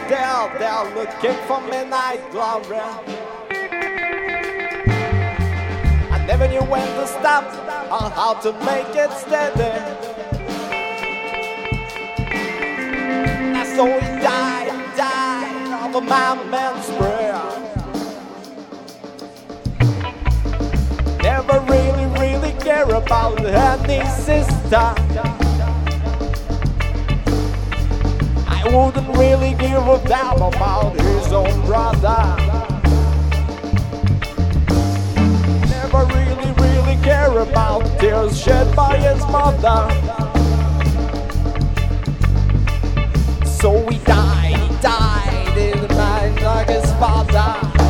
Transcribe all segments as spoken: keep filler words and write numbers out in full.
there, they're looking for midnight glory. I never knew when to stop or how to make it steady. And so he died, died of a madman's prayer. Never really, really care about any sister. I wouldn't really give a damn about his own brother. Never really, really care about tears shed by his mother. So he died, he died in the night like his father.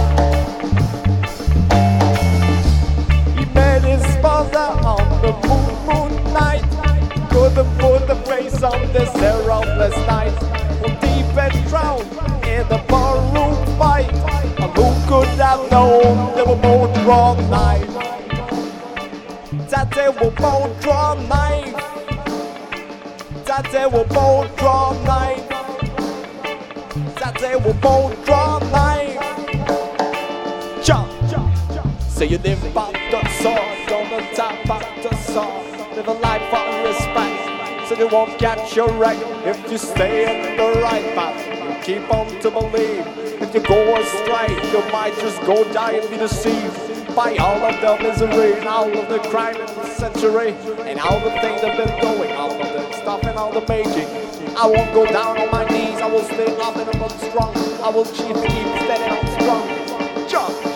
He met his father on the moon, moon night. Couldn't put the face on this helpless night. Deep and drowned in the barroom fight. And who could have known they were both draw knife? That they were both draw knife. That they were both draw knife. That they were both draw knife. Jump, say you live by the sword, on the top of the sword. Live a life of respect, so they won't catch your wreck. If you stay in the right path, you keep on to believe. If you go astray, you might just go die and be deceived by all of the misery and all of the crime in the century and all the things they've been doing, all of the stuff and all the making. I won't go down on my knees, I will stay up and I'm strong. I will keep, keep standing on strong. Jump.